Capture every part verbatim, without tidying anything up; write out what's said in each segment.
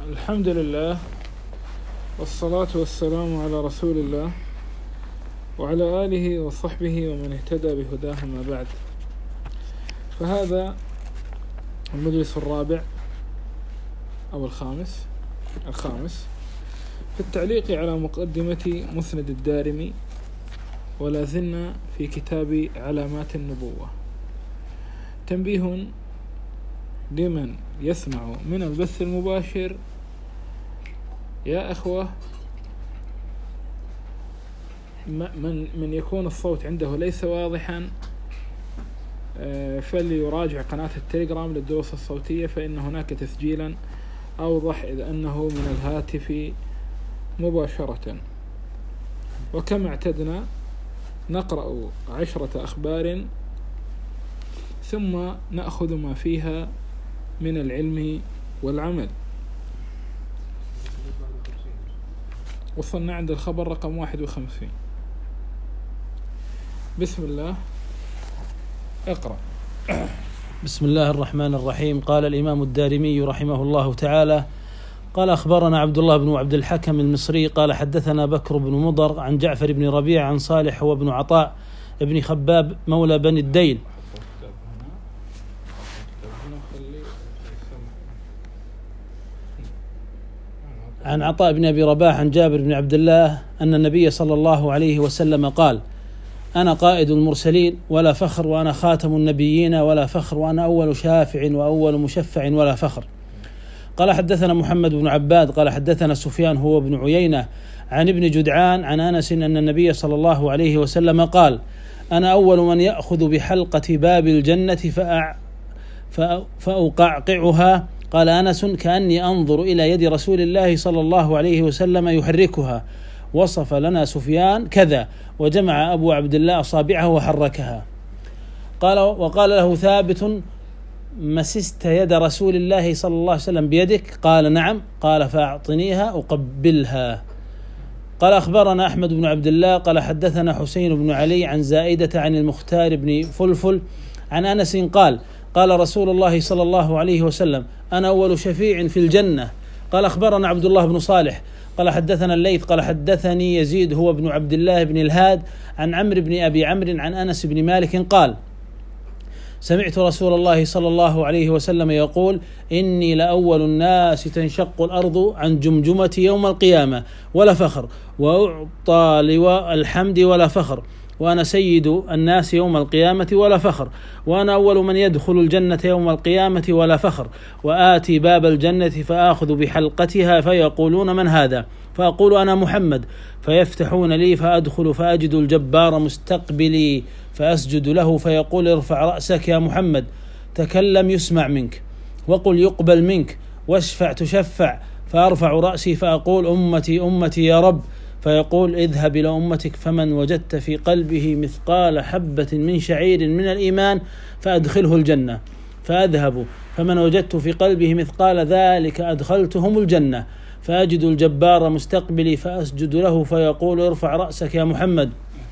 الحمد لله والصلاة والسلام على رسول الله وعلى آله وصحبه ومن اهتدى بهداه ما بعد. فهذا المجلس الرابع أو الخامس الخامس في التعليق على مقدمة مسند الدارمي، ولا زلنا في كتاب علامات النبوة. تنبيه لمن يسمع من البث المباشر: يا أخوة، من من يكون الصوت عنده ليس واضحا فليراجع قناة التليجرام للدروس الصوتية، فإن هناك تسجيلا أوضح إذ أنه من الهاتف مباشرة. وكما اعتدنا نقرأ عشرة أخبار ثم نأخذ ما فيها من العلم والعمل. وصلنا عند الخبر رقم واحد وخمسين. بسم الله، اقرأ. بسم الله الرحمن الرحيم. قال الإمام الدارمي رحمه الله تعالى: قال أخبرنا عبد الله بن عبد الحكم المصري قال حدثنا بكر بن مضر عن جعفر بن ربيع عن صالح وابن عطاء ابن خباب مولى بني الديل عن عطاء بن أبي رباح عن جابر بن عبد الله أن النبي صلى الله عليه وسلم قال: أنا قائد المرسلين ولا فخر، وأنا خاتم النبيين ولا فخر، وأنا أول شافع وأول مشفع ولا فخر. قال حدثنا محمد بن عباد قال حدثنا سفيان هو بن عيينة عن ابن جدعان عن أنس أن النبي صلى الله عليه وسلم قال: أنا أول من يأخذ بحلقة باب الجنة فأع فأقعقعها. قال أنس: كأني أنظر إلى يد رسول الله صلى الله عليه وسلم يحركها. وصف لنا سفيان كذا، وجمع أبو عبد الله أصابعه وحركها. قال وقال له ثابت: مسست يد رسول الله صلى الله عليه وسلم بيدك؟ قال: نعم. قال: فأعطنيها أقبلها. قال أخبرنا أحمد بن عبد الله قال حدثنا حسين بن علي عن زائدة عن المختار بن فلفل عن أنس قال: قال رسول الله صلى الله عليه وسلم: أنا أول شفيع في الجنة. قال أخبرنا عبد الله بن صالح قال حدثنا الليث قال حدثني يزيد هو بن عبد الله بن الهاد عن عمرو بن أبي عمرو عن أنس بن مالك قال: سمعت رسول الله صلى الله عليه وسلم يقول: إني لأول الناس تنشق الأرض عن جمجمة يوم القيامة ولا فخر، وأعطى لواء الحمد ولا فخر، وأنا سيد الناس يوم القيامة ولا فخر، وأنا أول من يدخل الجنة يوم القيامة ولا فخر، وآتي باب الجنة فآخذ بحلقتها فيقولون: من هذا؟ فأقول: أنا محمد. فيفتحون لي فأدخل فأجد الجبار مستقبلي فأسجد له فيقول: ارفع رأسك يا محمد، تكلم يسمع منك، وقل يقبل منك، واشفع تشفع. فأرفع رأسي فأقول: أمتي أمتي يا رب. فيقول: اذهب إلى أمتك فمن وجدت في قلبه مثقال حبة من شعير من الإيمان فأدخله الجنة. فأذهب فمن وجدت في قلبه مثقال ذلك أدخلتهم الجنة. فأجد الجبار مستقبلي فأسجد له فيقول: ارفع رأسك يا محمد،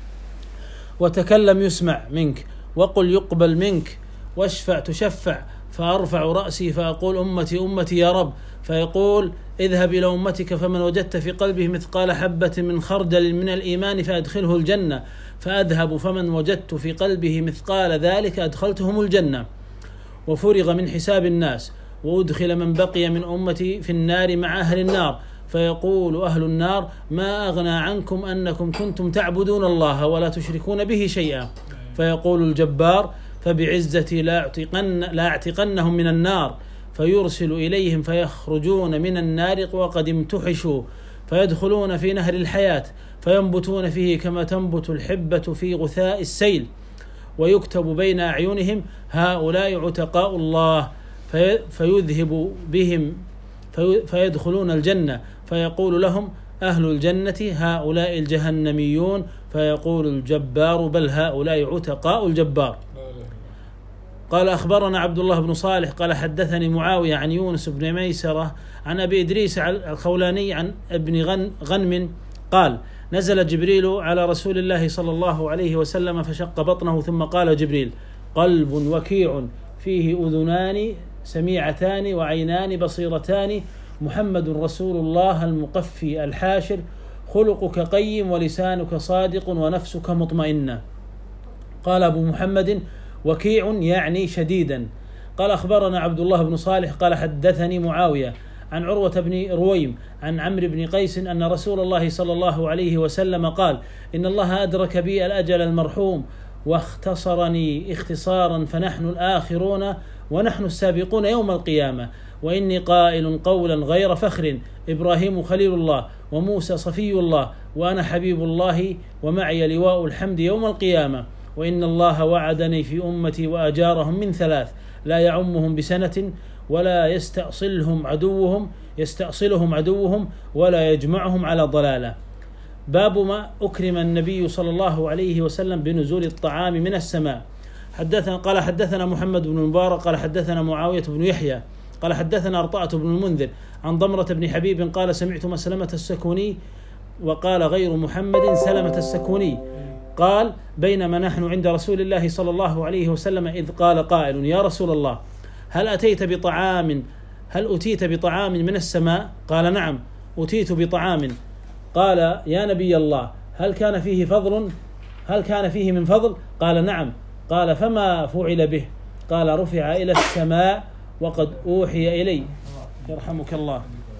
وتكلم يسمع منك، وقل يقبل منك، واشفع تشفع. فأرفع رأسي فأقول: أمتي أمتي يا رب. فيقول: اذهب إلى أمتك فمن وجدت في قلبه مثقال حبة من خردل من الإيمان فأدخله الجنة. فأذهب فمن وجدت في قلبه مثقال ذلك أدخلتهم الجنة. وفرغ من حساب الناس، وأدخل من بقي من أمتي في النار مع أهل النار. فيقول أهل النار: ما أغنى عنكم أنكم كنتم تعبدون الله ولا تشركون به شيئا. فيقول الجبار: فبعزتي لا أعتقن لا أعتقنهم من النار. فيرسل إليهم فيخرجون من النار وقد امتحشوا، فيدخلون في نهر الحياة فينبتون فيه كما تنبت الحبة في غثاء السيل، ويكتب بين أعينهم: هؤلاء عتقاء الله. في فيذهب بهم في فيدخلون الجنة، فيقول لهم أهل الجنة: هؤلاء الجهنميون. فيقول الجبار: بل هؤلاء عتقاء الجبار. قال أخبرنا عبد الله بن صالح قال حدثني معاوية عن يونس بن ميسرة عن أبي إدريس الخولاني عن ابن غنم قال: نزل جبريل على رسول الله صلى الله عليه وسلم فشق بطنه، ثم قال جبريل: قلب وكيع فيه أذنان سميعتان وعينان بصيرتان محمد رسول الله المقفي الحاشر، خلقك قيم ولسانك صادق ونفسك مطمئنة. قال أبو محمد: وكيع يعني شديدا. قال أخبرنا عبد الله بن صالح قال حدثني معاوية عن عروة بن رويم عن عمرو بن قيس أن رسول الله صلى الله عليه وسلم قال: إن الله أدرك بي الأجل المرحوم واختصرني اختصارا، فنحن الآخرون ونحن السابقون يوم القيامة، وإني قائل قولا غير فخر: إبراهيم خليل الله وموسى صفي الله وأنا حبيب الله ومعي لواء الحمد يوم القيامة، وإن الله وعدني في أمتي وأجارهم من ثلاث: لا يعمهم بسنة، ولا يستأصلهم عدوهم يستأصلهم عدوهم ولا يجمعهم على ضلالة. باب ما أكرم النبي صلى الله عليه وسلم بنزول الطعام من السماء. حدثنا قال حدثنا محمد بن المبارك قال حدثنا معاوية بن يحيى قال حدثنا أرطاة بن المنذر عن ضمرة بن حبيب قال: سمعت مسلمة السكوني، وقال غير محمد سلمة السكوني، قال: بينما نحن عند رسول الله صلى الله عليه وسلم إذ قال قائل: يا رسول الله، هل أتيت بطعام هل أتيت بطعام من السماء؟ قال: نعم، أتيت بطعام. قال: يا نبي الله، هل كان فيه فضل هل كان فيه من فضل؟ قال: نعم. قال: فما فعل به؟ قال: رفع إلى السماء وقد أوحي إلي. يرحمك الله.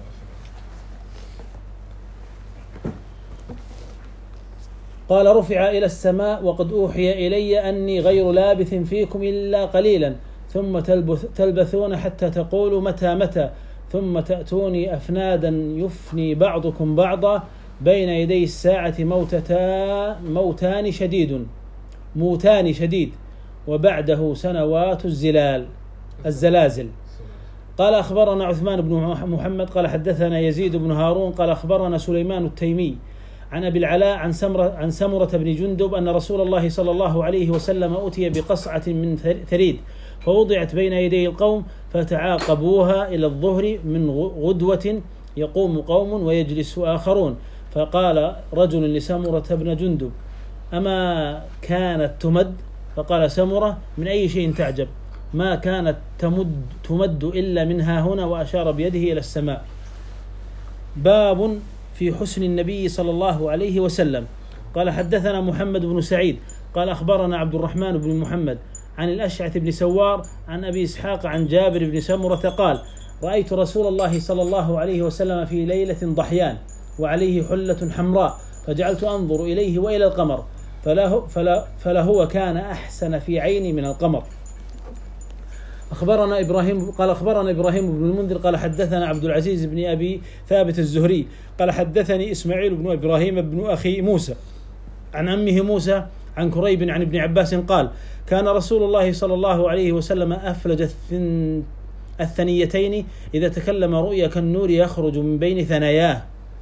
قال: رفع إلى السماء وقد أوحي إلي أني غير لابث فيكم إلا قليلا، ثم تلبثون حتى تقولوا متى متى، ثم تأتوني أفنادا يفني بعضكم بعضا، بين يدي الساعة موتتا موتان شديد موتان شديد وبعده سنوات الزلال الزلازل. قال: أخبرنا عثمان بن محمد قال حدثنا يزيد بن هارون قال أخبرنا سليمان التيمي عن أبي العلاء عن سمرة, عن سمرة بن جندب أن رسول الله صلى الله عليه وسلم أتي بقصعة من ثريد فوضعت بين يدي القوم فتعاقبوها إلى الظهر من غدوة، يقوم قوم ويجلس آخرون. فقال رجل لسمرة بن جندب: أما كانت تمد؟ فقال سمرة: من أي شيء تعجب؟ ما كانت تمد, تمد إلا منها هنا، وأشار بيده إلى السماء. باب في حسن النبي صلى الله عليه وسلم. قال حدثنا محمد بن سعيد قال أخبرنا عبد الرحمن بن محمد عن الأشعث بن سوار عن أبي إسحاق عن جابر بن سمرة قال: رأيت رسول الله صلى الله عليه وسلم في ليلة ضحيان وعليه حلة حمراء، فجعلت أنظر إليه وإلى القمر، فله, فله, فلهو كان أحسن في عيني من القمر. أخبرنا إبراهيم قال أخبرنا إبراهيم بن المنذر قال حدثنا عبد العزيز بن أبي ثابت الزهري قال حدثني إسماعيل بن إبراهيم بن أخي موسى عن أمه موسى عن كريب عن ابن عباس قال: كان رسول الله صلى الله عليه وسلم أفلج الثنيتين إذا تكلم رؤيا كالنور يخرج من بين ثناياه.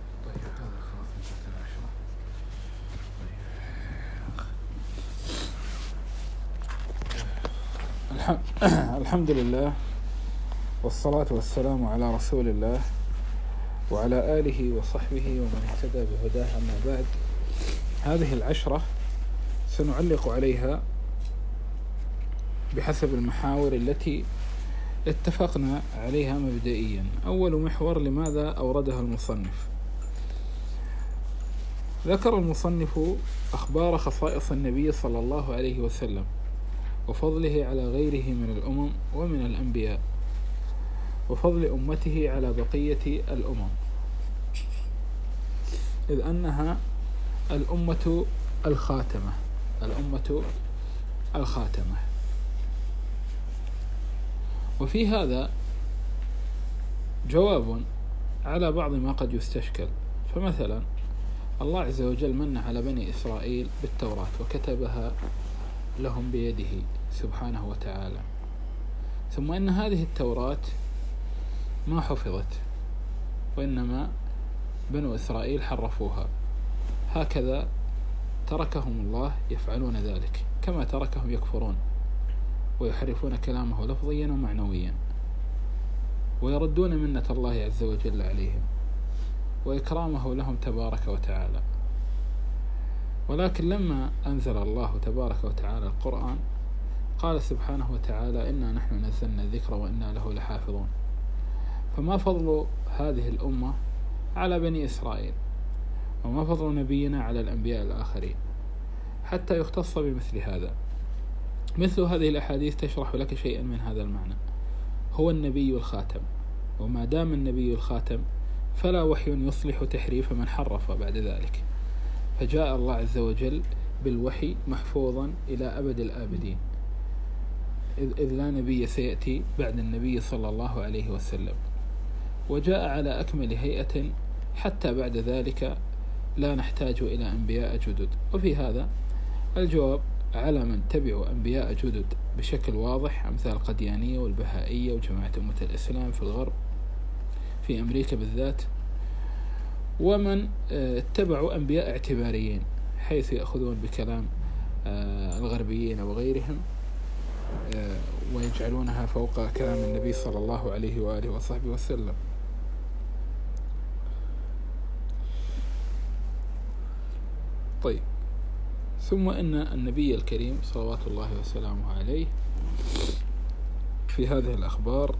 الحمد لله والصلاة والسلام على رسول الله وعلى آله وصحبه ومن اهتدى بهداه. أما بعد، هذه العشرة سنعلق عليها بحسب المحاور التي اتفقنا عليها مبدئيا. أول محور: لماذا أوردها المصنف؟ ذكر المصنف أخبار خصائص النبي صلى الله عليه وسلم وفضله على غيره من الأمم ومن الأنبياء، وفضل أمته على بقية الأمم، إذ أنها الأمة الخاتمة الأمة الخاتمة. وفي هذا جواب على بعض ما قد يستشكل. فمثلا الله عز وجل من على بني إسرائيل بالتوراة وكتبها لهم بيده سبحانه وتعالى، ثم إن هذه التوراة ما حفظت، وإنما بنو إسرائيل حرفوها. هكذا تركهم الله يفعلون ذلك، كما تركهم يكفرون ويحرفون كلامه لفظيا ومعنويا، ويردون منة الله عز وجل عليهم وإكرامه لهم تبارك وتعالى. ولكن لما أنزل الله تبارك وتعالى القرآن قال سبحانه وتعالى: إنا نحن نزلنا الذكر وإنا له لحافظون. فما فضل هذه الأمة على بني إسرائيل، وما فضل نبينا على الأنبياء الآخرين حتى يختص بمثل هذا؟ مثل هذه الأحاديث تشرح لك شيئا من هذا المعنى. هو النبي الخاتم، وما دام النبي الخاتم فلا وحي يصلح تحريف من حرف بعد ذلك، فجاء الله عز وجل بالوحي محفوظا إلى أبد الآبدين، إذ لا نبي سيأتي بعد النبي صلى الله عليه وسلم، وجاء على أكمل هيئة حتى بعد ذلك لا نحتاج إلى أنبياء جدد. وفي هذا الجواب على من تبعوا أنبياء جدد بشكل واضح، أمثال القديانية والبهائية وجماعة أمة الإسلام في الغرب، في أمريكا بالذات، ومن اتبعوا أنبياء اعتباريين حيث يأخذون بكلام الغربيين وغيرهم ويجعلونها فوق كلام النبي صلى الله عليه وآله وصحبه وسلم. طيب، ثم إن النبي الكريم صلوات الله وسلامه عليه في هذه الأخبار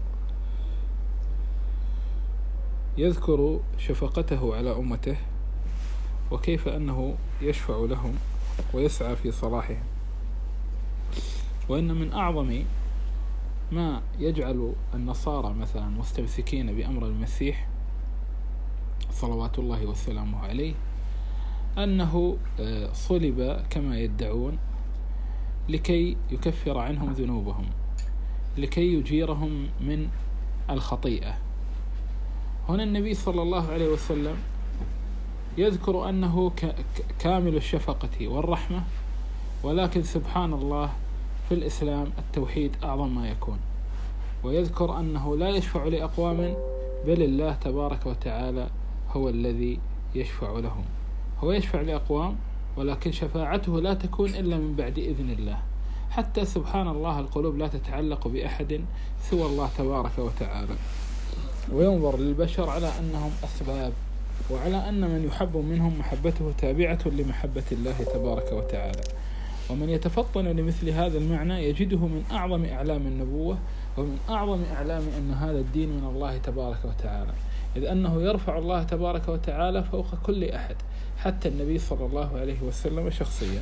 يذكر شفقته على أمته، وكيف أنه يشفع لهم ويسعى في صلاحهم، وإن من أعظم ما يجعل النصارى مثلا مستمسكين بأمر المسيح صلوات الله وسلامه عليه أنه صلب كما يدعون لكي يكفر عنهم ذنوبهم، لكي يجيرهم من الخطيئة. هنا النبي صلى الله عليه وسلم يذكر أنه كامل الشفقة والرحمة، ولكن سبحان الله في الإسلام التوحيد أعظم ما يكون، ويذكر أنه لا يشفع لأقوام بل الله تبارك وتعالى هو الذي يشفع لهم. هو يشفع لأقوام ولكن شفاعته لا تكون إلا من بعد إذن الله، حتى سبحان الله القلوب لا تتعلق بأحد سوى الله تبارك وتعالى، وينظر للبشر على أنهم أسباب، وعلى أن من يحب منهم محبته تابعة لمحبة الله تبارك وتعالى. ومن يتفطن لمثل هذا المعنى يجده من أعظم أعلام النبوة، ومن أعظم أعلام أن هذا الدين من الله تبارك وتعالى، إذ أنه يرفع الله تبارك وتعالى فوق كل أحد، حتى النبي صلى الله عليه وسلم شخصيا.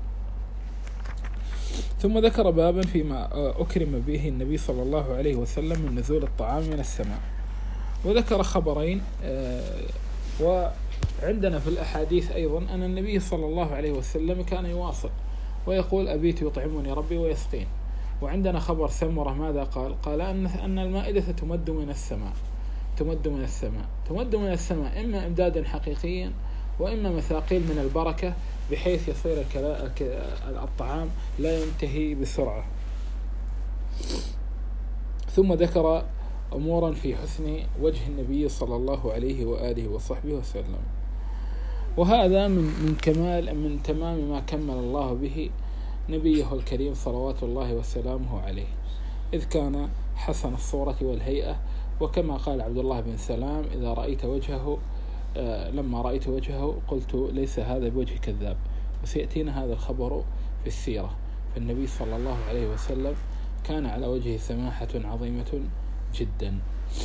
ثم ذكر بابا فيما أكرم به النبي صلى الله عليه وسلم من نزول الطعام من السماء، وذكر خبرين. وعندنا في الأحاديث أيضا أن النبي صلى الله عليه وسلم كان يواصل ويقول أبيت يطعمني ربي ويسقين. وعندنا خبر سمرة ماذا قال؟ قال أن أن المائدة تمد من السماء، تمد من السماء تمد من السماء إما إمدادا حقيقيا وإما مثاقيل من البركة، بحيث يصير الطعام لا ينتهي بسرعة. ثم ذكر أمورا في حسن وجه النبي صلى الله عليه وآله وصحبه وسلم، وهذا من من كمال من تمام ما كمل الله به نبيه الكريم صلوات الله وسلامه عليه، إذ كان حسن الصورة والهيئة، وكما قال عبد الله بن سلام إذا رأيت وجهه آه لما رأيت وجهه قلت ليس هذا بوجه كذاب. وسيأتينا هذا الخبر في السيرة، فالنبي صلى الله عليه وسلم كان على وجهه سماحة عظيمة جدا.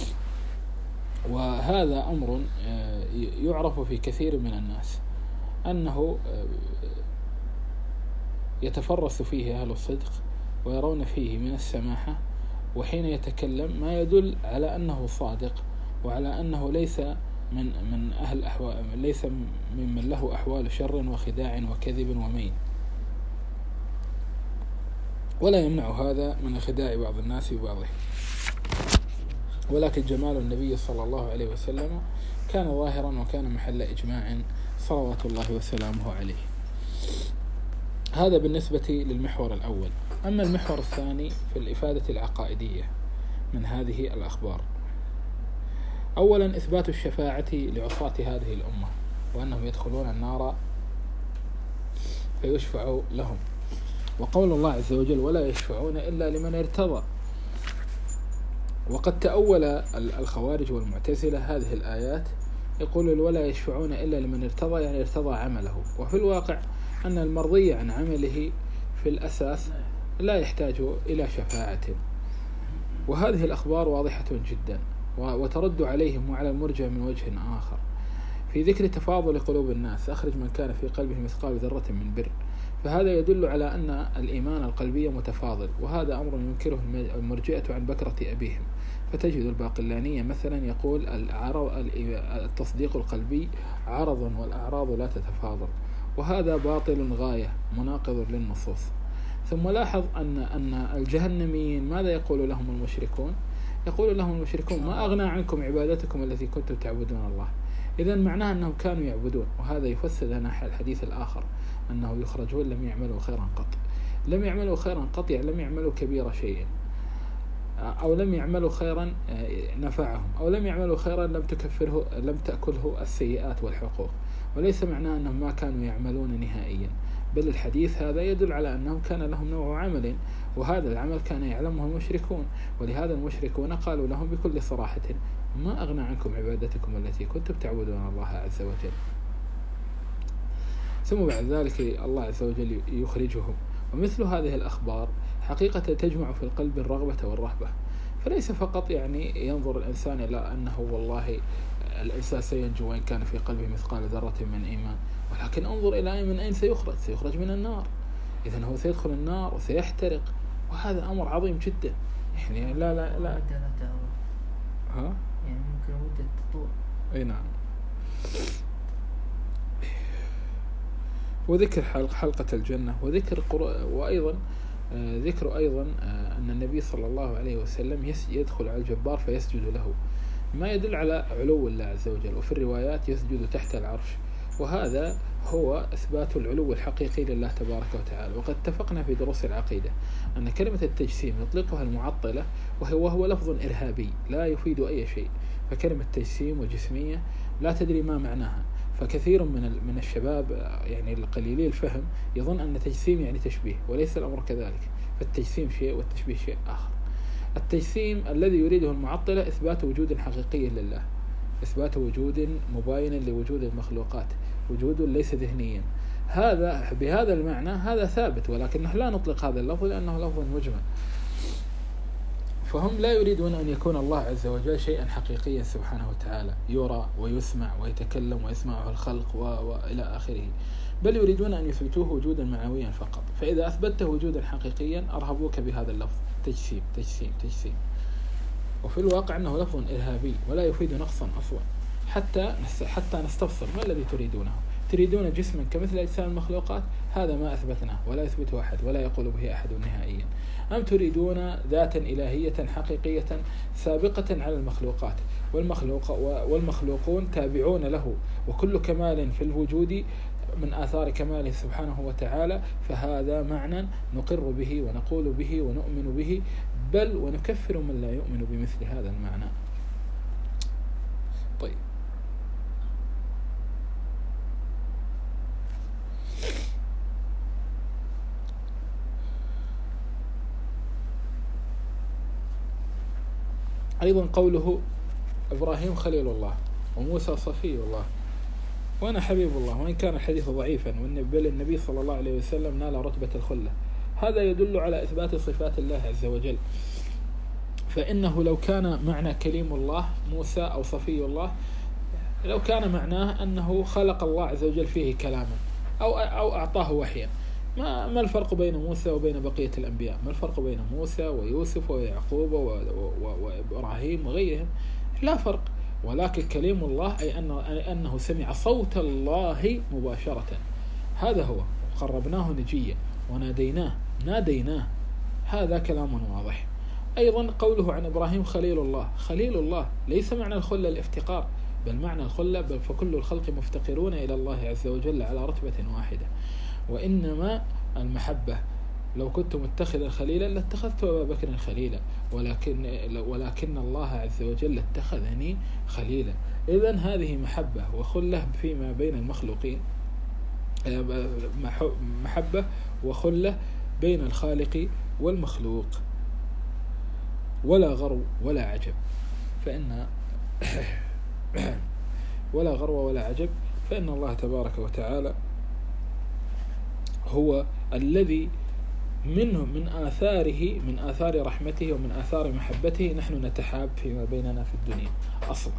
وهذا أمر آه يعرف في كثير من الناس أنه آه يتفرس فيه أهل الصدق ويرون فيه من السماحة، وحين يتكلم ما يدل على أنه صادق، وعلى أنه ليس من من أهل أحوال، ليس ممن له أحوال شر وخداع وكذب ومين. ولا يمنع هذا من خداع بعض الناس ببعضه، ولكن جمال النبي صلى الله عليه وسلم كان ظاهرا وكان محل إجماع صلوات الله وسلامه عليه. هذا بالنسبة للمحور الأول. أما المحور الثاني في الإفادة العقائدية من هذه الأخبار، أولا إثبات الشفاعة لعصاة هذه الأمة، وأنهم يدخلون النار فيشفع لهم، وقول الله عز وجل ولا يشفعون إلا لمن ارتضى. وقد تأول الخوارج والمعتزلة هذه الآيات يقول ولا يشفعون إلا لمن ارتضى، يعني ارتضى عمله، وفي الواقع أن المرضي عن عمله في الأساس لا يحتاج إلى شفاعة. وهذه الأخبار واضحة جدا، وترد عليهم وعلى المرجع من وجه آخر. في ذكر تفاضل قلوب الناس أخرج من كان في قلبه مثقال ذرة من بر، فهذا يدل على أن الإيمان القلبي متفاضل، وهذا أمر ينكره المرجئة عن بكرة أبيهم. فتجد الباقلانية مثلا يقول التصديق القلبي عرض والأعراض لا تتفاضل، وهذا باطل غاية مناقض للنصوص. ثم لاحظ أن أن الجهنميين ماذا يقول لهم المشركون؟ يقول لهم المشركون ما أغنى عنكم عبادتكم التي كنتم تعبدون الله. إذن معناه أنهم كانوا يعبدون، وهذا يفسر لنا الحديث الآخر أنه يخرجون لم يعملوا خيرا قط. لم يعملوا خيرا قط يعني لم يعملوا كبير شيء، أو لم يعملوا خيرا نفعهم، أو لم يعملوا خيرا لم تكفره لم تأكله السيئات والحقوق. وليس معناه أنهم ما كانوا يعملون نهائيا، بل الحديث هذا يدل على أنهم كان لهم نوع عمل، وهذا العمل كان يعلمه المشركون، ولهذا المشركون قالوا لهم بكل صراحة ما أغنى عنكم عبادتكم التي كنتم تعبدون الله عز وجل. ثم بعد ذلك الله عز وجل يخرجهم. ومثل هذه الأخبار حقيقة تجمع في القلب الرغبة والرهبة، فليس فقط يعني ينظر الإنسان إلى أنه والله الإنسان سينجو وإن كان في قلبه مثقال ذرة من إيمان، ولكن انظر إلى من أين سيخرج. سيخرج من النار، إذن هو سيدخل النار وسيحترق، وهذا أمر عظيم جدا. يعني لا لا لا ها يعني ممكن مدة تطول. أي نعم. وذكر حلقة, حلقة الجنة، وذكر وأيضا ذكر أيضا أن النبي صلى الله عليه وسلم يدخل على الجبار فيسجد له، ما يدل على علو الله عز وجل. وفي الروايات يسجد تحت العرش، وهذا هو إثبات العلو الحقيقي لله تبارك وتعالى. وقد اتفقنا في دروس العقيدة أن كلمة التجسيم يطلقها المعطلة، وهو, وهو لفظ إرهابي لا يفيد أي شيء. فكلمة تجسيم وجسمية لا تدري ما معناها، فكثير من من الشباب يعني القليلي الفهم يظن أن تجسيم يعني تشبيه، وليس الأمر كذلك. فالتجسيم شيء والتشبيه شيء آخر. التجسيم الذي يريده المعطلة إثبات وجود حقيقي لله، إثبات وجود مباين لوجود المخلوقات، وجود ليس ذهنيا. هذا بهذا المعنى هذا ثابت، ولكن نحن لا نطلق هذا اللفظ لأنه لفظ مجمل. فهم لا يريدون أن يكون الله عز وجل شيئا حقيقيا سبحانه وتعالى يرى ويسمع ويتكلم ويسمعه الخلق وإلى آخره، بل يريدون أن يثبتوه وجودا معنويا فقط. فإذا أثبته وجودا حقيقيا أرهبوك بهذا اللفظ تجسيم تجسيم تجسيم، وفي الواقع أنه لفظ إرهابي ولا يفيد نقصا أصلا. حتى حتى نستفسر ما الذي تريدونه؟ تريدون جسما كمثل أجسام المخلوقات؟ هذا ما أثبتناه ولا يثبته أحد ولا يقول به أحد نهائيا. أم تريدون ذاتا إلهية حقيقية سابقة على المخلوقات، والمخلوق والمخلوقون تابعون له، وكل كمال في الوجود من آثار كماله سبحانه وتعالى. فهذا معنى نقر به ونقول به ونؤمن به، بل ونكفر من لا يؤمن بمثل هذا المعنى. طيب، أيضا قوله إبراهيم خليل الله وموسى صفي الله وأنا حبيب الله، وإن كان الحديث ضعيفا، بل النبي صلى الله عليه وسلم نال رتبة الخلة. هذا يدل على إثبات صفات الله عز وجل. فإنه لو كان معنى كليم الله موسى أو صفي الله، لو كان معناه أنه خلق الله عز وجل فيه كلاما أو أو أعطاه وحيا، ما ما الفرق بين موسى وبين بقية الأنبياء؟ ما الفرق بين موسى ويوسف ويعقوب وإبراهيم وغيرهم؟ لا فرق. ولكن كليم الله أي أنه, أي أنه سمع صوت الله مباشرة، هذا هو. قربناه نجيا وناديناه ناديناه، هذا كلام واضح. أيضا قوله عن إبراهيم خليل الله، خليل الله ليس معنى الخلة الافتقار، بل معنى الخلة بل فكل الخلق مفتقرون إلى الله عز وجل على رتبة واحدة، وإنما المحبة. لو كنت متخذا خليلا لاتخذت أبا بكر خليلا، ولكن ولكن الله عز وجل اتخذني خليلا. إذن هذه محبة وخلة فيما بين المخلوقين، محبة وخلة بين الخالق والمخلوق، ولا غرو ولا عجب. فإن ولا غرو ولا عجب فإن الله تبارك وتعالى هو الذي منه من آثاره من آثار رحمته ومن آثار محبته نحن نتحاب فيما بيننا في الدنيا أصلا.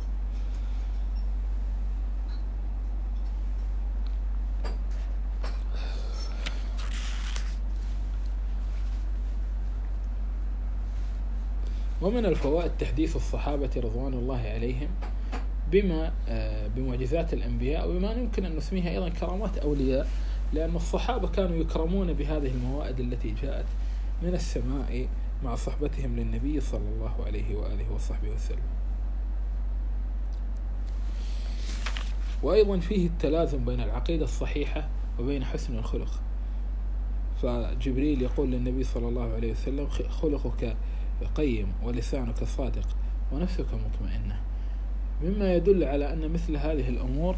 ومن الفوائد تحديث الصحابة رضوان الله عليهم بما بمعجزات الأنبياء وبما يمكن أن نسميها أيضا كرامات أولياء، لأن الصحابة كانوا يكرمون بهذه الموائد التي جاءت من السماء مع صحبتهم للنبي صلى الله عليه وآله وصحبه وسلم. وأيضا فيه التلازم بين العقيدة الصحيحة وبين حسن الخلق. فجبريل يقول للنبي صلى الله عليه وسلم: خلقك قيم ولسانك صادق ونفسك مطمئنة، مما يدل على أن مثل هذه الأمور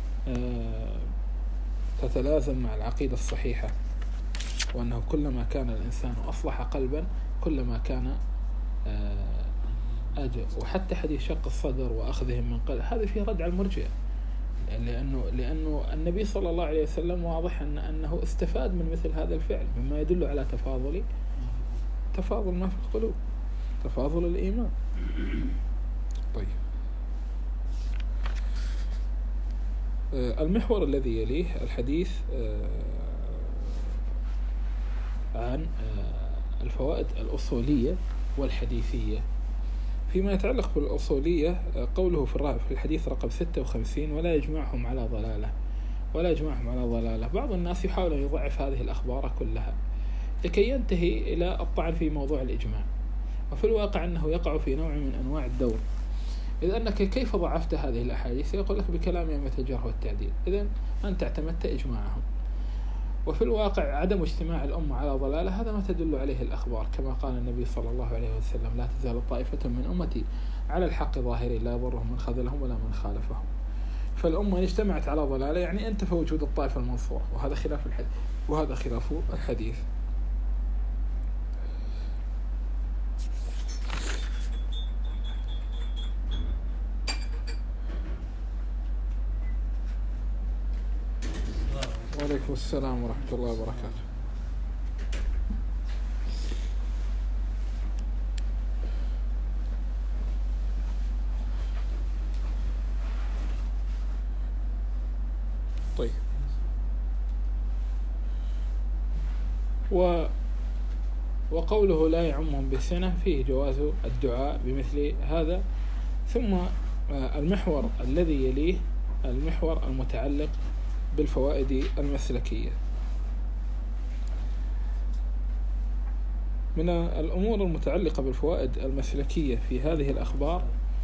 تتلازم مع العقيدة الصحيحة، وأنه كلما كان الإنسان أصلح قلبا كلما كان أجل. وحتى حديث شق الصدر وأخذهم من قلب هذا فيه رد على المرجئة، لأنه, لأنه النبي صلى الله عليه وسلم واضح أن أنه استفاد من مثل هذا الفعل، مما يدل على تفاضل تفاضل ما في القلوب، تفاضل الإيمان. طيب، المحور الذي يليه الحديث عن الفوائد الأصولية والحديثية. فيما يتعلق بالأصولية قوله في الحديث رقم ستة وخمسين: ولا يجمعهم على ضلالة ولا يجمعهم على ضلالة. بعض الناس يحاول أن يضعف هذه الأخبار كلها لكي ينتهي إلى الطعن في موضوع الإجماع، وفي الواقع أنه يقع في نوع من أنواع الدور. إذا أنك كيف ضعفت هذه الأحاديث؟ يقول لك بكلام أئمة الجرح والتعديل. إذن أنت اعتمدت إجماعهم، وفي الواقع عدم اجتماع الأمة على ضلالة هذا ما تدل عليه الأخبار، كما قال النبي صلى الله عليه وسلم: لا تزال طائفة من أمتي على الحق ظاهرين لا يضرهم من خذلهم ولا من خالفهم. فالأمة اجتمعت على ضلالة يعني أنت فوجود الطائفة المنصورة، وهذا خلاف الحديث وهذا خلاف الحديث. وعليكم السلام ورحمة الله وبركاته. طيب، و وقوله لا يعمهم بسنة فيه جواز الدعاء بمثل هذا. ثم المحور الذي يليه المحور المتعلق بالفوائد المسلكية. من الأمور المتعلقة بالفوائد المسلكية في هذه الأخبار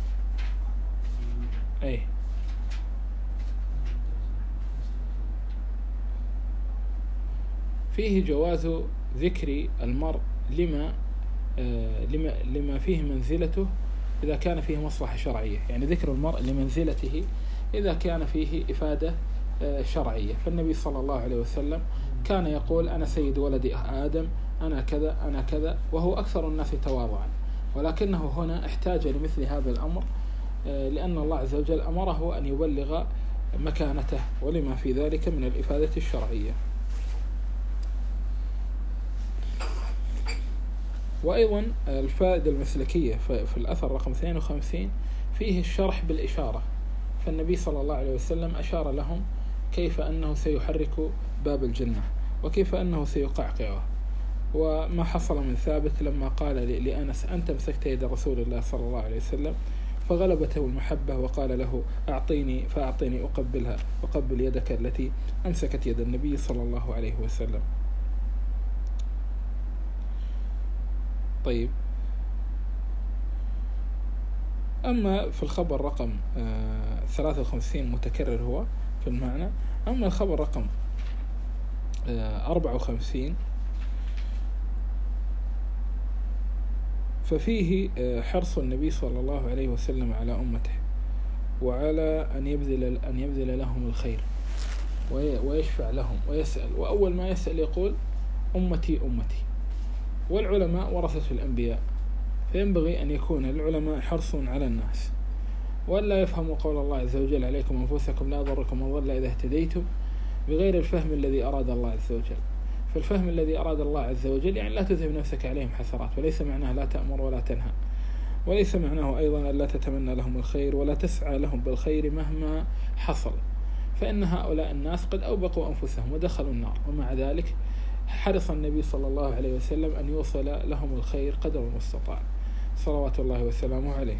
أي فيه جواز ذكر المرء لما لما لما فيه منزلته إذا كان فيه مصلحة شرعية، يعني ذكر المرء لمنزلته إذا كان فيه إفادة شرعية. فالنبي صلى الله عليه وسلم كان يقول: أنا سيد ولد آدم، أنا كذا أنا كذا، وهو أكثر الناس تواضعا، ولكنه هنا احتاج لمثل هذا الأمر لأن الله عز وجل أمره أن يبلغ مكانته ولما في ذلك من الإفادة الشرعية. وأيضا الفائدة المسلكية في الأثر رقم اثنين وخمسين فيه الشرح بالإشارة. فالنبي صلى الله عليه وسلم أشار لهم كيف أنه سيحرك باب الجنة وكيف أنه سيقعقعه، وما حصل من ثابت لما قال لأنس: أنت مسكت يد رسول الله صلى الله عليه وسلم، فغلبته المحبة وقال له: أعطيني فأعطيني أقبلها، أقبل يدك التي أمسكت يد النبي صلى الله عليه وسلم. طيب، أما في الخبر رقم آه ثلاثة وخمسين متكرر هو في المعنى. أما الخبر رقم آه أربعة وخمسين ففيه آه حرص النبي صلى الله عليه وسلم على أمته وعلى أن يبذل أن يبذل لهم الخير ويشفع لهم ويسأل. وأول ما يسأل يقول: أمتي أمتي. والعلماء ورثة الأنبياء، فينبغي أن يكون العلماء حرص على الناس، ولا يفهموا قول الله عز وجل: عليكم أنفسكم لا يضركم من ضل إذا اهتديتم، بغير الفهم الذي أراد الله عز وجل. فالفهم الذي أراد الله عز وجل يعني لا تذهب نفسك عليهم حسرات، وليس معناه لا تأمر ولا تنهى، وليس معناه أيضا أن لا تتمنى لهم الخير ولا تسعى لهم بالخير مهما حصل، فإن هؤلاء الناس قد أوبقوا أنفسهم ودخلوا النار، ومع ذلك حرص النبي صلى الله عليه وسلم أن يوصل لهم الخير قدر المستطاع صلوات الله وسلامه عليه.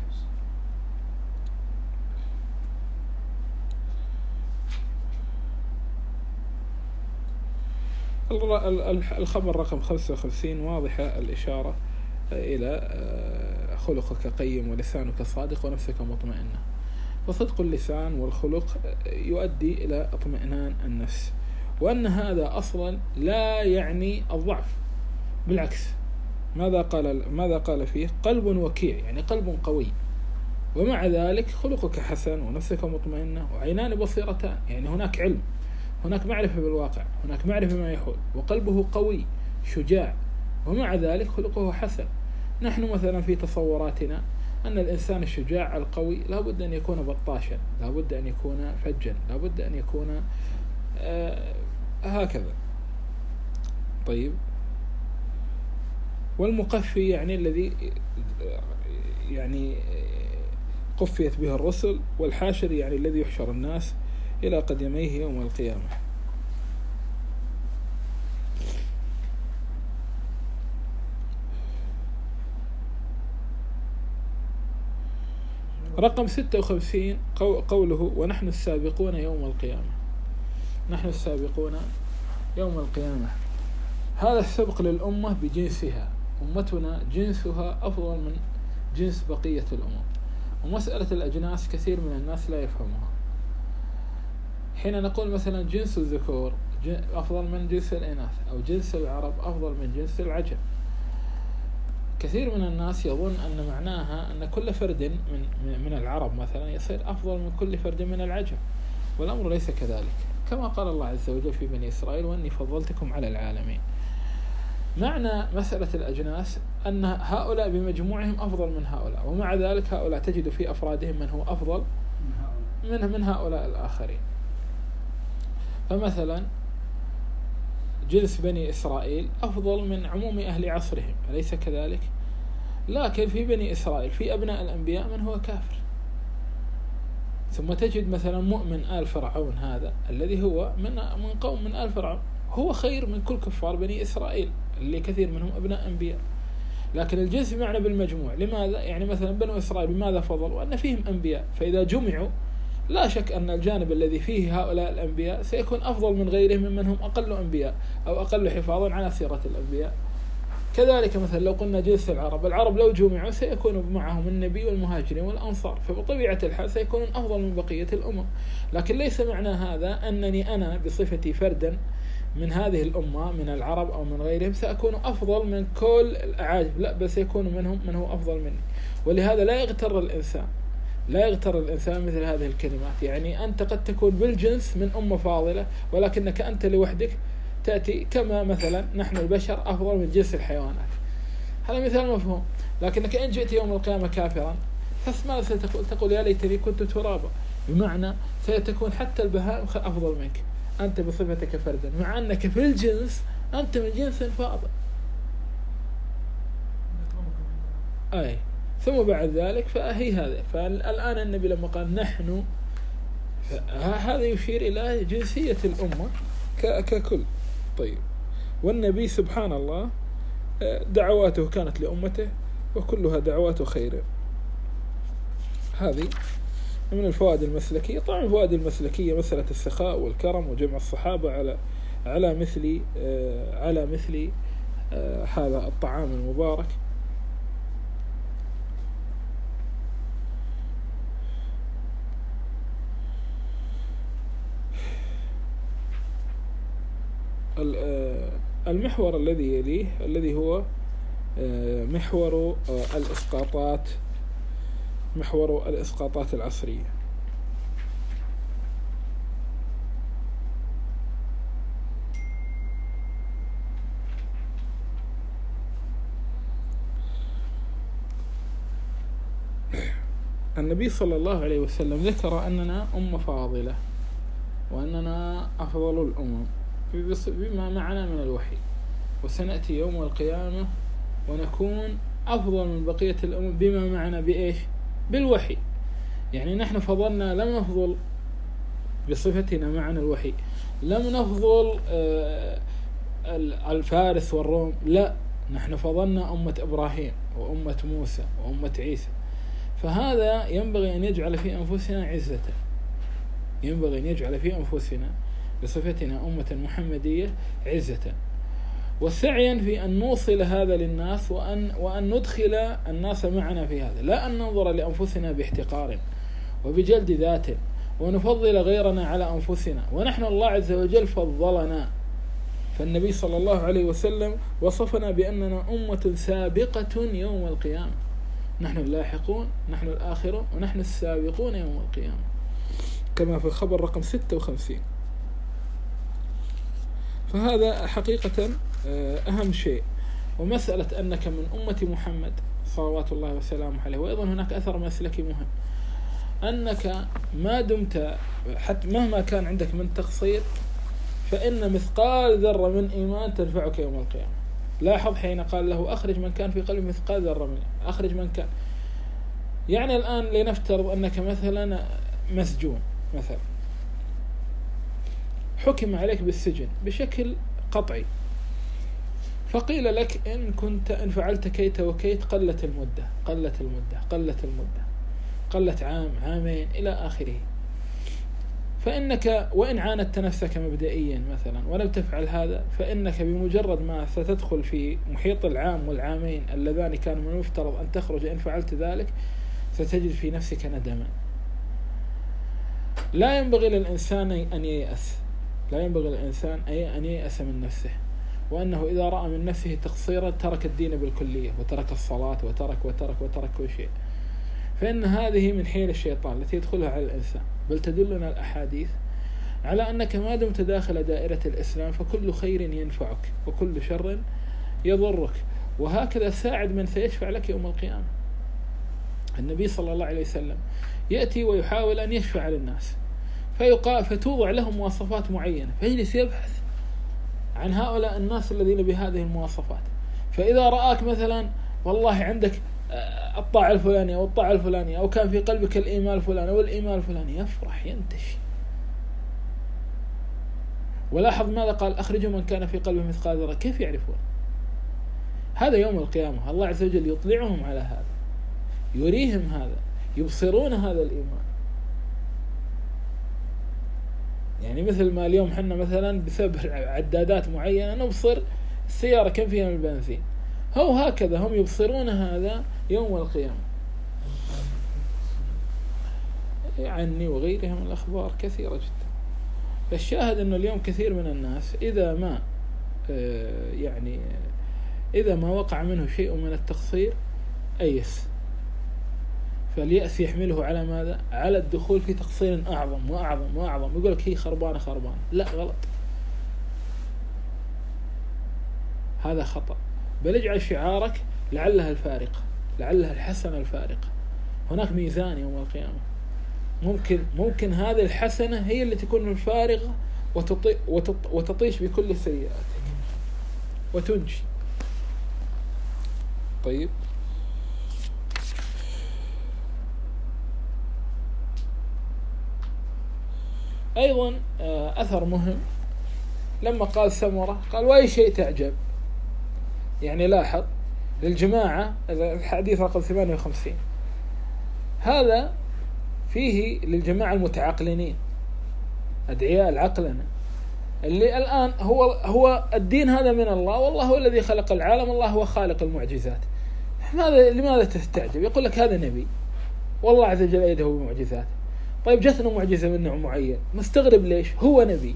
الخبر رقم خمسة وخمسين واضحة الإشارة إلى خلقك قيم ولسانك صادق ونفسك مطمئنة. فصدق اللسان والخلق يؤدي إلى اطمئنان النفس، وأن هذا أصلا لا يعني الضعف، بالعكس ماذا قال ماذا قال فيه؟ قلب وكيع، يعني قلب قوي، ومع ذلك خلقك حسن ونفسك مطمئنة وعينان بصيرتان، يعني هناك علم، هناك معرفة بالواقع، هناك معرفة بما يحول، وقلبه قوي شجاع، ومع ذلك خلقه حسن. نحن مثلا في تصوراتنا أن الإنسان الشجاع القوي لا بد أن يكون بطاشا، لا بد أن يكون فجا، لا بد أن يكون آه هكذا. طيب، والمقفي يعني الذي يعني قفيت به الرسل، والحاشر يعني الذي يحشر الناس إلى قدميه يوم القيامة. رقم ستة وخمسين قوله ونحن السابقون يوم القيامة. نحن السابقون يوم القيامة، هذا السبق للأمة بجنسها، أمتنا جنسها أفضل من جنس بقية الأمم. ومسألة الأجناس كثير من الناس لا يفهمها. حين نقول مثلا جنس الذكور أفضل من جنس الإناث، أو جنس العرب أفضل من جنس العجم، كثير من الناس يظن أن معناها أن كل فرد من من العرب مثلا يصير أفضل من كل فرد من العجم، والأمر ليس كذلك، كما قال الله عز وجل في بني إسرائيل وأني فضلتكم على العالمين. معنى مسألة الأجناس أن هؤلاء بمجموعهم أفضل من هؤلاء، ومع ذلك هؤلاء تجد في أفرادهم من هو أفضل من من هؤلاء الآخرين. فمثلا جنس بني إسرائيل أفضل من عموم أهل عصرهم، أليس كذلك؟ لكن في بني إسرائيل في أبناء الأنبياء من هو كافر. ثم تجد مثلا مؤمن آل فرعون، هذا الذي هو من من قوم من آل فرعون، هو خير من كل كفار بني إسرائيل اللي كثير منهم أبناء أنبياء. لكن الجنس معنى بالمجموع. لماذا؟ يعني مثلا بنو إسرائيل بماذا فضل؟ وأن فيهم أنبياء، فإذا جمعوا لا شك أن الجانب الذي فيه هؤلاء الأنبياء سيكون أفضل من غيرهم ممن هم أقل أنبياء أو أقل حفاظا على سيرة الأنبياء. كذلك مثلا لو قلنا جنس العرب، العرب لو جمعوا سيكون معهم النبي والمهاجرين والأنصار، فبطبيعة الحال سيكونون أفضل من بقية الأمم. لكن ليس معنى هذا أنني أنا بصفتي فردا من هذه الأمة من العرب أو من غيرهم سأكون أفضل من كل الأعاجم، لا، بل سيكون منهم من هو أفضل مني. ولهذا لا يغتر الإنسان لا يغتر الإنسان مثل هذه الكلمات. يعني أنت قد تكون بالجنس من أمة فاضلة، ولكنك أنت لوحدك تأتي، كما مثلا نحن البشر أفضل من جنس الحيوانات، هذا مثال مفهوم. لكنك إن جئت يوم القيامة كافرا فماذا ستقول؟ تقول يا ليتني كنت ترابا، بمعنى سيتكون حتى البهائم أفضل منك أنت بصفتك فردا، مع أنك في الجنس أنت من جنس فاضل. أي ثم بعد ذلك فهي هذا. فالآن النبي لما قال نحن، هذا يشير إلى جنسية الأمة ككل. طيب، والنبي سبحان الله دعواته كانت لأمته وكلها دعوات خير. هذه من الفوائد المسلكية. طبعا الفوائد المسلكية مسألة السخاء والكرم وجمع الصحابة على على مثل على مثل هذا الطعام المبارك. المحور الذي يليه الذي هو محور الإسقاطات محور الإسقاطات العصرية. النبي صلى الله عليه وسلم ذكر أننا أمة فاضلة وأننا أفضل الأمم، بما معنا من الوحي، وسنأتي يوم القيامة ونكون أفضل من بقية الأمم بما معنا بإيش؟ بالوحي. يعني نحن فضلنا، لم نفضل بصفتنا معنا الوحي، لم نفضل الفارس والروم، لا، نحن فضلنا أمة إبراهيم وأمة موسى وأمة عيسى. فهذا ينبغي أن يجعل في أنفسنا عزة، ينبغي أن يجعل في أنفسنا بصفتنا أمة محمدية عزة، وسعيا في أن نوصل هذا للناس، وأن, وأن ندخل الناس معنا في هذا، لا أن ننظر لأنفسنا باحتقار وبجلد ذات ونفضل غيرنا على أنفسنا، ونحن الله عز وجل فضلنا. فالنبي صلى الله عليه وسلم وصفنا بأننا أمة سابقة يوم القيامة، نحن اللاحقون، نحن الآخرون، ونحن السابقون يوم القيامة، كما في الخبر رقم ستة وخمسين. فهذا حقيقة أهم شيء. ومسألة أنك من أمة محمد صلوات الله وسلامه عليه، وأيضا هناك أثر مسلكي مهم، أنك ما دمت حتى مهما كان عندك من تقصير فإن مثقال ذرة من إيمان تنفعك يوم القيامة. لاحظ حين قال له أخرج من كان في قلبه مثقال ذرة من، أخرج من كان، يعني الآن لنفترض أنك مثلا مسجون مثلا، حكم عليك بالسجن بشكل قطعي، فقيل لك إن كنت إن فعلت كيت وكيت قلت المدة قلت المدة قلت المدة قلت عام عامين إلى آخره، فإنك وإن عاندت نفسك مبدئيا مثلا ولم تفعل هذا، فإنك بمجرد ما ستدخل في محيط العام والعامين اللذان كان من المفترض أن تخرج إن فعلت ذلك، ستجد في نفسك ندما. لا ينبغي للإنسان أن ييأس، لا ينبغي للإنسان أن ييأس من نفسه، وأنه إذا رأى من نفسه تقصيرا ترك الدين بالكلية، وترك الصلاة، وترك وترك وترك كل شيء، فإن هذه من حيل الشيطان التي يدخلها على الإنسان. بل تدلنا الأحاديث على أنك ما دمت داخل دائرة الإسلام فكل خير ينفعك وكل شر يضرك، وهكذا ساعد من سيشفع لك يوم القيامة. النبي صلى الله عليه وسلم يأتي ويحاول أن يشفع للناس، فيقال فتوضع لهم مواصفات معينة، فيجلس يبحث عن هؤلاء الناس الذين بهذه المواصفات، فإذا رآك مثلا والله عندك الطاعة الفلانية أو الطاعة الفلانية، أو كان في قلبك الإيمان الفلاني والإيمان الفلاني، يفرح ينتشي. ولاحظ ماذا قال؟ أخرجوا من كان في قلبه مثقال ذرة. كيف يعرفون هذا؟ يوم القيامة الله عز وجل يطلعهم على هذا، يريهم هذا، يبصرون هذا الإيمان. يعني مثل ما اليوم حنا مثلا بسبب عدادات معينة نبصر السيارة كم فيها من البنزين، هو هكذا هم يبصرون هذا يوم القيامة. عني وغيرهم من الأخبار كثيرة جدا. فالشاهد أنه اليوم كثير من الناس إذا ما يعني إذا ما وقع منه شيء من التقصير أيس، فاليأس يحمله على ماذا؟ على الدخول في تقصير أعظم وأعظم وأعظم. يقول لك هي خربانة خربانة، لا، غلط، هذا خطأ. بل اجعل شعارك لعلها الفارقة، لعلها الحسنة الفارقة. هناك ميزان يوم القيامة، ممكن ممكن هذه الحسنة هي اللي تكون الفارقة وتطي وتطيش بكل سيئاتك وتنجي. طيب، أيضا أثر مهم لما قال سمرة قال وأي شيء تعجب. يعني لاحظ للجماعة الحديث رقم ثمانية وخمسين، هذا فيه للجماعة المتعقلين أدعياء العقلنا اللي الآن هو هو الدين هذا من الله، والله هو الذي خلق العالم، الله هو خالق المعجزات. ماذا لماذا تستعجب؟ يقول لك هذا نبي والله عز وجل يده بمعجزات. طيب جتنا معجزة من نوع معين، مستغرب ليش؟ هو نبي.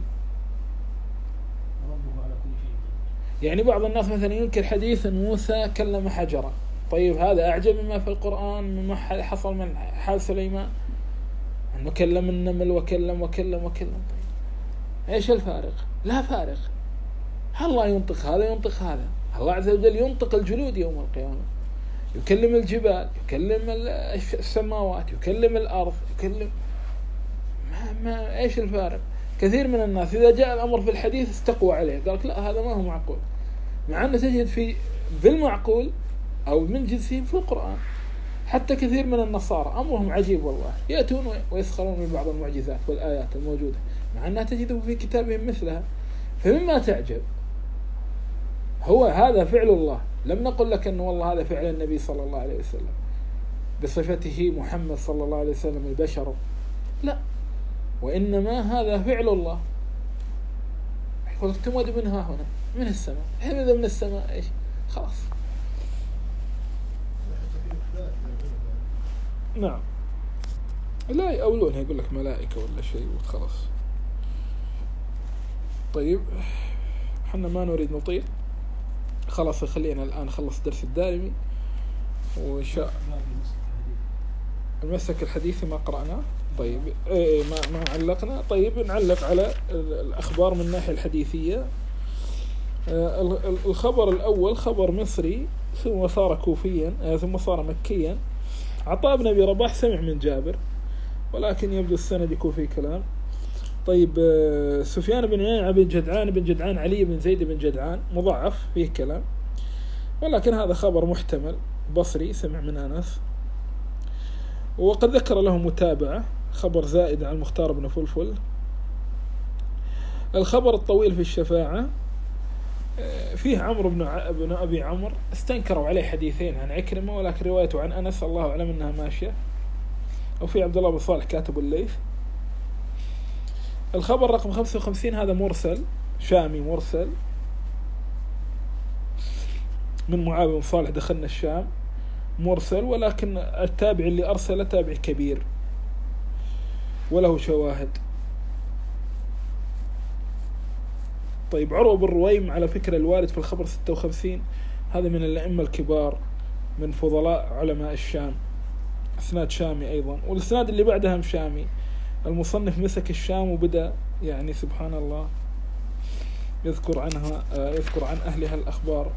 يعني بعض الناس مثلا ينكر حديث موسى كلم حجرا، طيب هذا أعجب مما في القرآن مما حصل من حال سليمان أنه كلم النمل وكلم وكلم وكلم. طيب إيش الفارق؟ لا فارق. الله ينطق هذا ينطق هذا، الله عز وجل ينطق الجلود يوم القيامة، يكلم الجبال، يكلم السماوات، يكلم الأرض، يكلم ما, ما إيش الفارق؟ كثير من الناس إذا جاء الأمر في الحديث استقوى عليه، قال لك لا هذا ما هو معقول، مع أنه تجد في بالمعقول أو من جنسهم في القرآن. حتى كثير من النصارى أمرهم عجيب والله، يأتون ويسخرون من بعض المعجزات والآيات الموجودة مع أنها تجده في كتابهم مثلها. فمما تعجب هو هذا فعل الله، لم نقل لك أنه والله هذا فعل النبي صلى الله عليه وسلم بصفته محمد صلى الله عليه وسلم البشر، لا، وإنما هذا فعل الله. يقول لك تمود منها هنا من السماء، إحنا إذا من السماء إيش خلاص. نعم، لا يأولونها، يقول لك ملائكة ولا شيء وخلاص. طيب حنا ما نريد نطيل، خلاص خلينا الآن خلص درس الدارمي وشاء المسك الحديثي ما قرأناه. طيب إيه ما ما علقنا. طيب نعلق على الأخبار من الناحية الحديثية. الخبر الأول خبر مصري ثم صار كوفيا ثم صار مكيا. عطاء بن أبي رباح سمع من جابر، ولكن يبدو السند يكون فيه كلام. طيب سفيان بن عيينة بن جدعان بن جدعان علي بن زيد بن جدعان مضاعف فيه كلام، ولكن هذا خبر محتمل بصري سمع من أنس. وقد ذكر له متابعة خبر زائد عن المختار بن فلفل. الخبر الطويل في الشفاعة فيه عمرو بن بن أبي عمرو استنكروا عليه حديثين عن عكرمة، ولكن روايته عن أنس الله أعلم أنها ماشية. وفي عبد الله بن صالح كاتب الليث. الخبر رقم خمسة وخمسين هذا مرسل شامي مرسل من معاوية بن صالح دخلنا الشام مرسل، ولكن التابع اللي أرسل تابع كبير وله شواهد. طيب عروة بن رويم على فكرة الوارد في الخبر ستة وخمسين هذا من الأئمة الكبار من فضلاء علماء الشام، اسناد شامي أيضا، والاسناد اللي بعدها شامي. المصنف مسك الشام وبدأ يعني سبحان الله يذكر عنها يذكر عن أهلها الأخبار.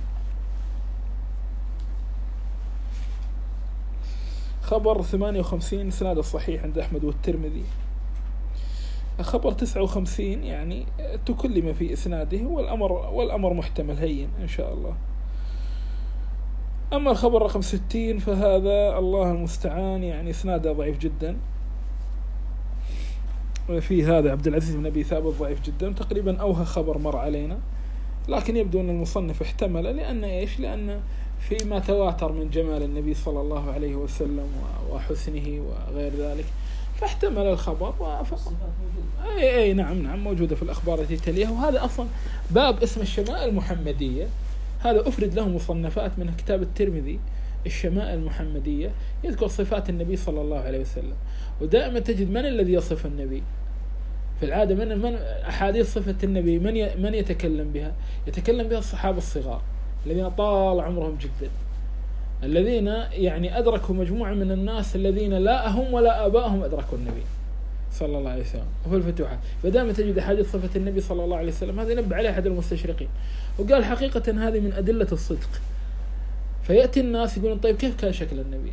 خبر ثمانية وخمسين اسناد الصحيح عند أحمد والترمذي. خبر تسعة وخمسين يعني تكلم في إسناده، والأمر والأمر محتمل هين إن شاء الله. أما الخبر رقم ستين فهذا الله المستعان يعني إسناده ضعيف جدا. في هذا عبد العزيز بن أبي ثابت ضعيف جدا، تقريبا أوهى خبر مر علينا، لكن يبدو أن المصنف احتمل لأن إيش لأن فيما تواتر من جمال النبي صلى الله عليه وسلم وحسنه وغير ذلك فاحتمل الخبر وفق. أي, أي نعم نعم موجودة في الأخبار التي تليها. وهذا أصلا باب اسم الشمائل المحمدية، هذا أفرد له مصنفات من كتاب الترمذي الشمائل المحمدية يذكر صفات النبي صلى الله عليه وسلم. ودائما تجد من الذي يصف النبي في العادة، من من أحاديث صفة النبي من من يتكلم بها يتكلم بها الصحابة الصغار الذين طال عمرهم جدا، الذين يعني أدركوا مجموعة من الناس الذين لا هم ولا آبائهم أدركوا النبي صلى الله عليه وسلم وفي الفتوحات. فدائما تجد أحاديث صفة النبي صلى الله عليه وسلم هذا نبه عليه أحد المستشرقين وقال حقيقة هذه من أدلة الصدق. فيأتي الناس يقولون طيب كيف كان شكل النبي؟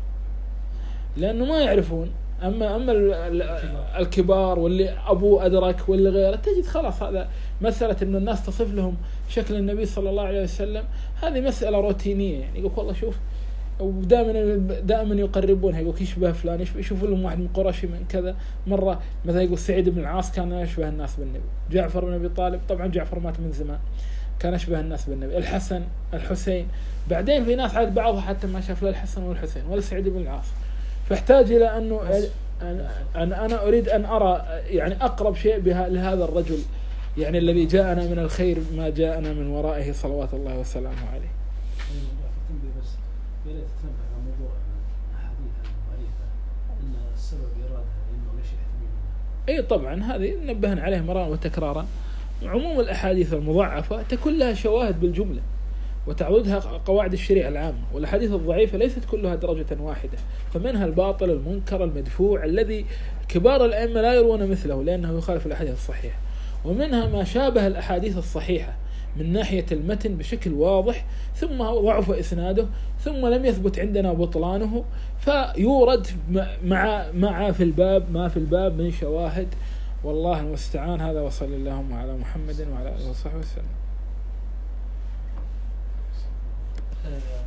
لأنه ما يعرفون. أما أما الكبار واللي أبوه أدرك واللي غيره تجد خلاص هذا مسألة إنه الناس تصف لهم شكل النبي صلى الله عليه وسلم هذه مسألة روتينية. يعني يقول والله شوف، ودائما دائما يقربونها يقول يشبه فلان، يشوفوا لهم واحد من قرشي من كذا. مرة مثلا يقول سعيد بن العاص كان يشبه الناس بالنبي، جعفر بن أبي طالب طبعا جعفر مات من زمان كان يشبه الناس بالنبي، الحسن الحسين. بعدين في ناس عاد بعضها حتى ما شاف لا الحسن والحسين ولا سعيد بن العاص. فاحتاج إلى أنه أن أنا أريد أن أرى يعني أقرب شيء بها لهذا الرجل يعني الذي جاءنا من الخير ما جاءنا من ورائه صلوات الله وسلامه عليه. بس يا ريت تنبه على موضوع الحديث الضعيفة أن السبب إرادها إنه ليش يحتمل. أي طبعا هذه نبهنا عليه مرارا وتكرارا. عموم الأحاديث المضاعفة تكون لها شواهد بالجملة وتعودها قواعد الشريعة العامة، والأحاديث الضعيفة ليست كلها درجة واحدة، فمنها الباطل المنكر المدفوع الذي كبار الأئمة لا يروون مثله لأنه يخالف الأحاديث الصحيحة، ومنها ما شابه الأحاديث الصحيحة من ناحية المتن بشكل واضح ثم ضعف إسناده ثم لم يثبت عندنا بطلانه، فيورد مع مع في الباب ما في الباب من شواهد والله المستعان. هذا وصلى اللهم على محمد وعلى آله وصحبه وسلم.